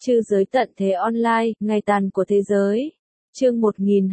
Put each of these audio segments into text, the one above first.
Trư giới tận thế online, ngày tàn của thế giới. Chương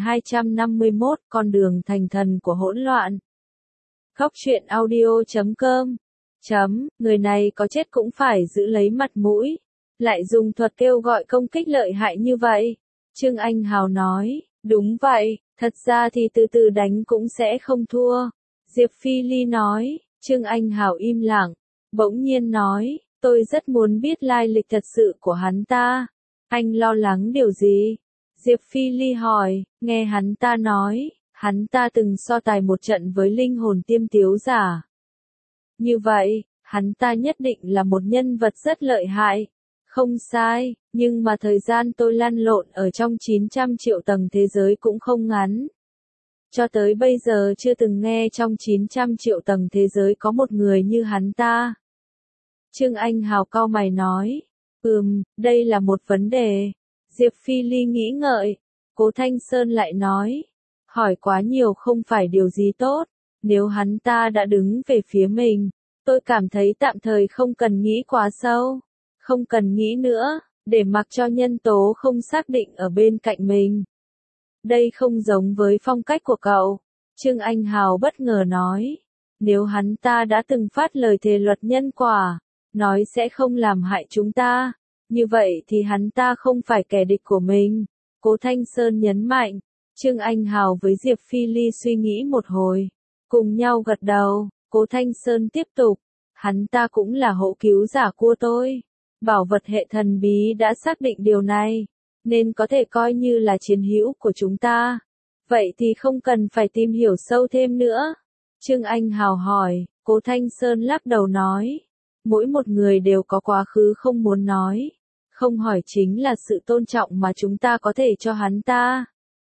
1251, con đường thành thần của hỗn loạn. Khóc chuyện audio.com. Người này có chết cũng phải giữ lấy mặt mũi. Lại dùng thuật kêu gọi công kích lợi hại như vậy. Trương Anh Hào nói, đúng vậy, thật ra thì từ từ đánh cũng sẽ không thua. Diệp Phi Ly nói, Trương Anh Hào im lặng, bỗng nhiên nói, tôi rất muốn biết lai lịch thật sự của hắn ta. Anh lo lắng điều gì? Diệp Phi Ly hỏi, nghe hắn ta nói, hắn ta từng so tài một trận với linh hồn tiêm tiếu giả. Như vậy, hắn ta nhất định là một nhân vật rất lợi hại. Không sai, nhưng mà thời gian tôi lăn lộn ở trong 900 triệu tầng thế giới cũng không ngắn. Cho tới bây giờ chưa từng nghe trong 900 triệu tầng thế giới có một người như hắn ta. Trương Anh Hào cau mày nói, đây là một vấn đề. Diệp Phi Ly nghĩ ngợi, Cố Thanh Sơn lại nói, hỏi quá nhiều không phải điều gì tốt, nếu hắn ta đã đứng về phía mình, tôi cảm thấy tạm thời không cần nghĩ quá sâu, không cần nghĩ nữa, để mặc cho nhân tố không xác định ở bên cạnh mình. Đây không giống với phong cách của cậu, Trương Anh Hào bất ngờ nói, nếu hắn ta đã từng phát lời thề luật nhân quả, nói sẽ không làm hại chúng ta, như vậy thì hắn ta không phải kẻ địch của mình. Cố Thanh Sơn nhấn mạnh, Trương Anh Hào với Diệp Phi Ly suy nghĩ một hồi, cùng nhau gật đầu. Cố Thanh Sơn tiếp tục, hắn ta cũng là hộ cứu giả của tôi. Bảo vật hệ thần bí đã xác định điều này, nên có thể coi như là chiến hữu của chúng ta. Vậy thì không cần phải tìm hiểu sâu thêm nữa. Trương Anh Hào hỏi, Cố Thanh Sơn lắc đầu nói, mỗi một người đều có quá khứ không muốn nói. Không hỏi chính là sự tôn trọng mà chúng ta có thể cho hắn ta.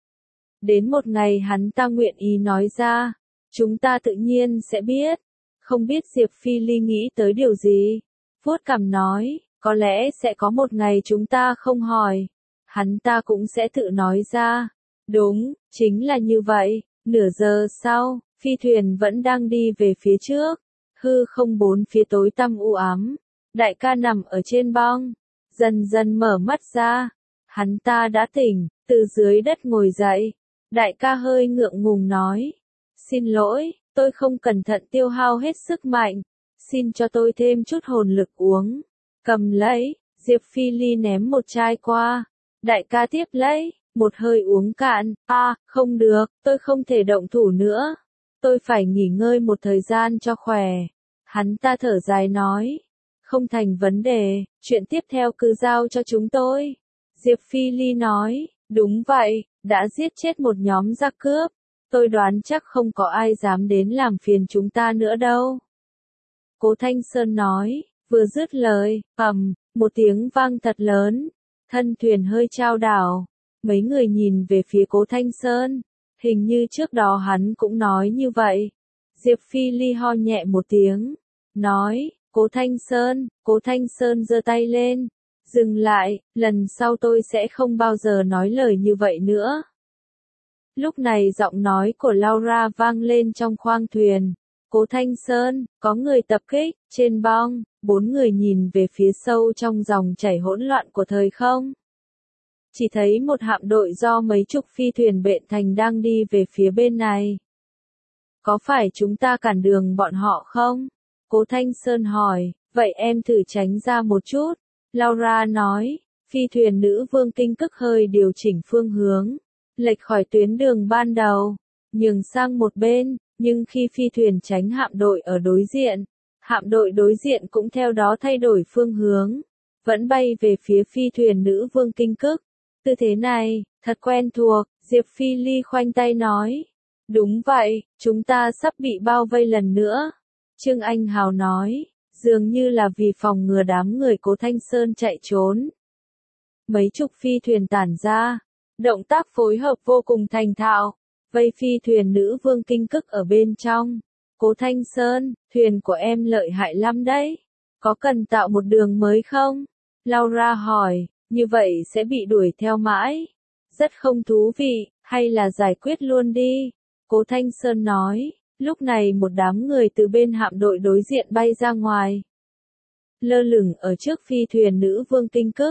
Đến một ngày hắn ta nguyện ý nói ra, chúng ta tự nhiên sẽ biết. Không biết Diệp Phi Ly nghĩ tới điều gì? Vuốt cằm nói, có lẽ sẽ có một ngày chúng ta không hỏi, hắn ta cũng sẽ tự nói ra. Đúng, chính là như vậy. Nửa giờ sau, phi thuyền vẫn đang đi về phía trước. Hư không bốn phía tối tăm u ám. Đại ca nằm ở trên bong, dần dần mở mắt ra. Hắn ta đã tỉnh, từ dưới đất ngồi dậy. Đại ca hơi ngượng ngùng nói, xin lỗi, tôi không cẩn thận tiêu hao hết sức mạnh. Xin cho tôi thêm chút hồn lực uống. Cầm lấy, Diệp Phi Ly ném một chai qua. Đại ca tiếp lấy, một hơi uống cạn. Không được, tôi không thể động thủ nữa. Tôi phải nghỉ ngơi một thời gian cho khỏe. Hắn ta thở dài nói, không thành vấn đề, chuyện tiếp theo cứ giao cho chúng tôi. Diệp Phi Ly nói, đúng vậy, đã giết chết một nhóm giặc cướp. Tôi đoán chắc không có ai dám đến làm phiền chúng ta nữa đâu. Cố Thanh Sơn nói, vừa dứt lời, một tiếng vang thật lớn, thân thuyền hơi chao đảo. Mấy người nhìn về phía Cố Thanh Sơn, hình như trước đó hắn cũng nói như vậy. Diệp Phi Ly ho nhẹ một tiếng, nói, Cố Thanh Sơn giơ tay lên, dừng lại, lần sau tôi sẽ không bao giờ nói lời như vậy nữa. Lúc này giọng nói của Laura vang lên trong khoang thuyền. Cố Thanh Sơn, có người tập kích, trên bong, 4 người nhìn về phía sâu trong dòng chảy hỗn loạn của thời không. Chỉ thấy một hạm đội do mấy chục phi thuyền bện thành đang đi về phía bên này. Có phải chúng ta cản đường bọn họ không? Cố Thanh Sơn hỏi, vậy em thử tránh ra một chút. Laura nói, phi thuyền nữ vương kinh cức hơi điều chỉnh phương hướng, lệch khỏi tuyến đường ban đầu, nhường sang một bên, nhưng khi phi thuyền tránh hạm đội ở đối diện, hạm đội đối diện cũng theo đó thay đổi phương hướng, vẫn bay về phía phi thuyền nữ vương kinh cức. Tư thế này, thật quen thuộc, Diệp Phi Ly khoanh tay nói. Đúng vậy, chúng ta sắp bị bao vây lần nữa. Trương Anh Hào nói, dường như là vì phòng ngừa đám người Cố Thanh Sơn chạy trốn. Mấy chục phi thuyền tản ra, động tác phối hợp vô cùng thành thạo, vây phi thuyền nữ vương kinh cức ở bên trong. Cố Thanh Sơn, thuyền của em lợi hại lắm đấy, có cần tạo một đường mới không? Laura hỏi, như vậy sẽ bị đuổi theo mãi, rất không thú vị, hay là giải quyết luôn đi? Cố Thanh Sơn nói, lúc này một đám người từ bên hạm đội đối diện bay ra ngoài. Lơ lửng ở trước phi thuyền nữ vương kinh cức,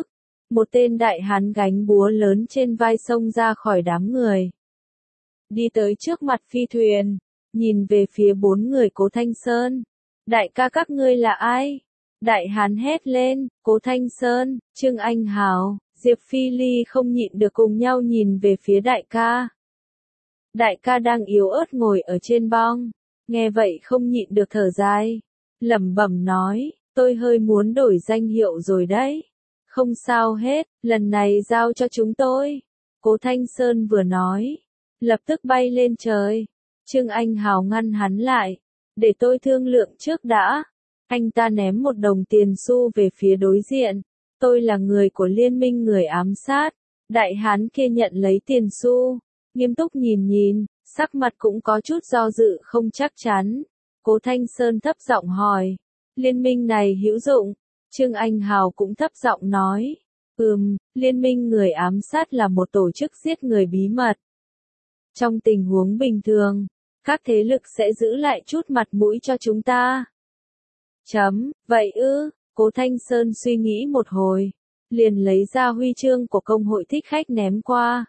một tên đại hán gánh búa lớn trên vai xông ra khỏi đám người. Đi tới trước mặt phi thuyền, nhìn về phía 4 người Cố Thanh Sơn. Đại ca các ngươi là ai? Đại hán hét lên, Cố Thanh Sơn, Trương Anh Hào, Diệp Phi Ly không nhịn được cùng nhau nhìn về phía đại ca. Đại ca đang yếu ớt ngồi ở trên bong, nghe vậy không nhịn được thở dài, lẩm bẩm nói, tôi hơi muốn đổi danh hiệu rồi đấy. Không sao hết, lần này giao cho chúng tôi. Cố Thanh Sơn vừa nói, lập tức bay lên trời. Trương Anh Hào ngăn hắn lại, để tôi thương lượng trước đã. Anh ta ném một đồng tiền xu về phía đối diện. Tôi là người của liên minh người ám sát. Đại hán kia nhận lấy tiền xu, nghiêm túc nhìn, sắc mặt cũng có chút do dự không chắc chắn. Cố Thanh Sơn thấp giọng hỏi, liên minh này hữu dụng? Trương Anh Hào cũng thấp giọng nói, liên minh người ám sát là một tổ chức giết người bí mật. Trong tình huống bình thường, các thế lực sẽ giữ lại chút mặt mũi cho chúng ta. Vậy ư? Cố Thanh Sơn suy nghĩ một hồi, liền lấy ra huy chương của công hội thích khách ném qua.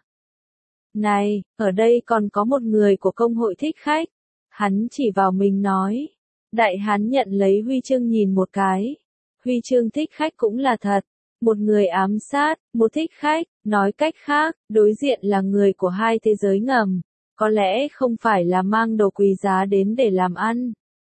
Này, ở đây còn có một người của công hội thích khách. Hắn chỉ vào mình nói. Đại hán nhận lấy huy chương nhìn một cái. Huy chương thích khách cũng là thật. Một người ám sát, một thích khách, nói cách khác, đối diện là người của hai thế giới ngầm. Có lẽ không phải là mang đồ quý giá đến để làm ăn.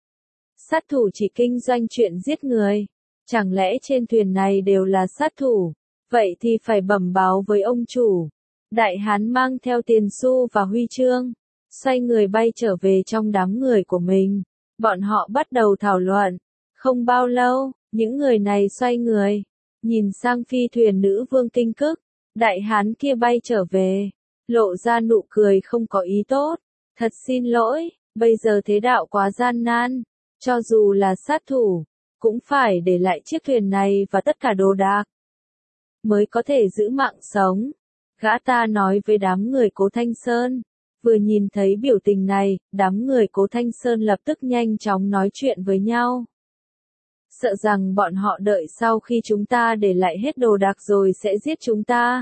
Sát thủ chỉ kinh doanh chuyện giết người. Chẳng lẽ trên thuyền này đều là sát thủ? Vậy thì phải bẩm báo với ông chủ. Đại hán mang theo tiền xu và huy chương, xoay người bay trở về trong đám người của mình. Bọn họ bắt đầu thảo luận. Không bao lâu, những người này xoay người, nhìn sang phi thuyền nữ vương Kinh Cức. Đại hán kia bay trở về, lộ ra nụ cười không có ý tốt. Thật xin lỗi, bây giờ thế đạo quá gian nan. Cho dù là sát thủ, cũng phải để lại chiếc thuyền này và tất cả đồ đạc, mới có thể giữ mạng sống. Gã ta nói với đám người Cố Thanh Sơn. Vừa nhìn thấy biểu tình này, đám người Cố Thanh Sơn lập tức nhanh chóng nói chuyện với nhau. Sợ rằng bọn họ đợi sau khi chúng ta để lại hết đồ đạc rồi sẽ giết chúng ta.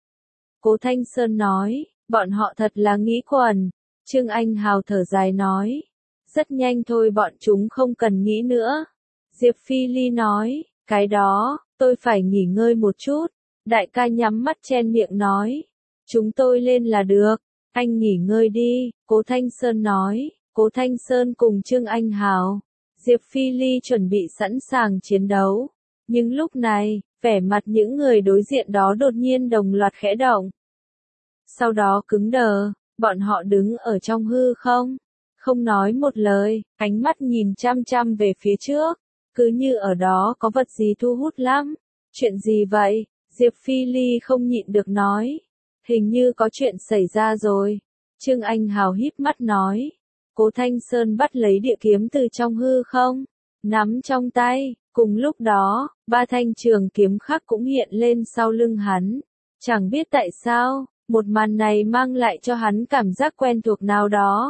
Cố Thanh Sơn nói, bọn họ thật là nghĩ quẩn. Trương Anh Hào thở dài nói, rất nhanh thôi bọn chúng không cần nghĩ nữa. Diệp Phi Ly nói, cái đó, tôi phải nghỉ ngơi một chút. Đại ca nhắm mắt chen miệng nói, chúng tôi lên là được, anh nghỉ ngơi đi. Cố Thanh Sơn nói. Cố Thanh Sơn cùng Trương Anh Hào, Diệp Phi Ly chuẩn bị sẵn sàng chiến đấu. Nhưng lúc này, vẻ mặt những người đối diện đó đột nhiên đồng loạt khẽ động. Sau đó cứng đờ, bọn họ đứng ở trong hư không, không nói một lời, ánh mắt nhìn chăm chăm về phía trước, cứ như ở đó có vật gì thu hút lắm. Chuyện gì vậy? Diệp Phi Ly không nhịn được nói. Hình như có chuyện xảy ra rồi. Trương Anh Hào híp mắt nói. Cố Thanh Sơn bắt lấy địa kiếm từ trong hư không, nắm trong tay. Cùng lúc đó, 3 thanh trường kiếm khác cũng hiện lên sau lưng hắn. Chẳng biết tại sao, một màn này mang lại cho hắn cảm giác quen thuộc nào đó.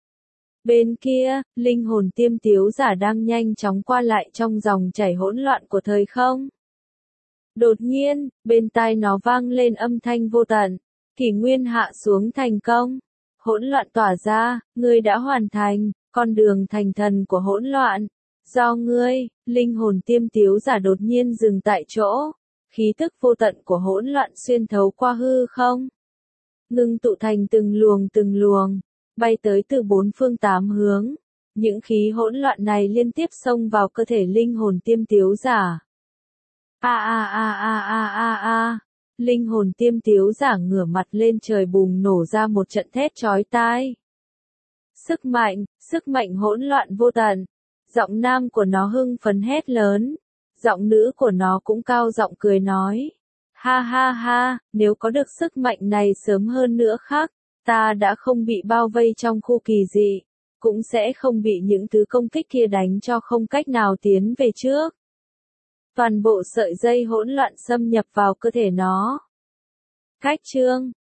Bên kia, linh hồn Tiêm Tiếu Giả đang nhanh chóng qua lại trong dòng chảy hỗn loạn của thời không. Đột nhiên, bên tai nó vang lên âm thanh vô tận. Kỷ nguyên hạ xuống thành công. Hỗn loạn tỏa ra, ngươi đã hoàn thành, con đường thành thần của hỗn loạn. Do ngươi, linh hồn Tiêm Tiếu Giả đột nhiên dừng tại chỗ. Khí tức vô tận của hỗn loạn xuyên thấu qua hư không. Ngưng tụ thành từng luồng, bay tới từ 4 phương 8 hướng. Những khí hỗn loạn này liên tiếp xông vào cơ thể linh hồn Tiêm Tiếu Giả. Linh hồn Tiêm Tiếu Giả ngửa mặt lên trời bùng nổ ra một trận thét chói tai. Sức mạnh hỗn loạn vô tận. Giọng nam của nó hưng phấn hét lớn. Giọng nữ của nó cũng cao giọng cười nói. Ha ha ha, nếu có được sức mạnh này sớm hơn nữa khác, ta đã không bị bao vây trong khu kỳ dị, cũng sẽ không bị những thứ công kích kia đánh cho không cách nào tiến về trước. Toàn bộ sợi dây hỗn loạn xâm nhập vào cơ thể nó. Cách chương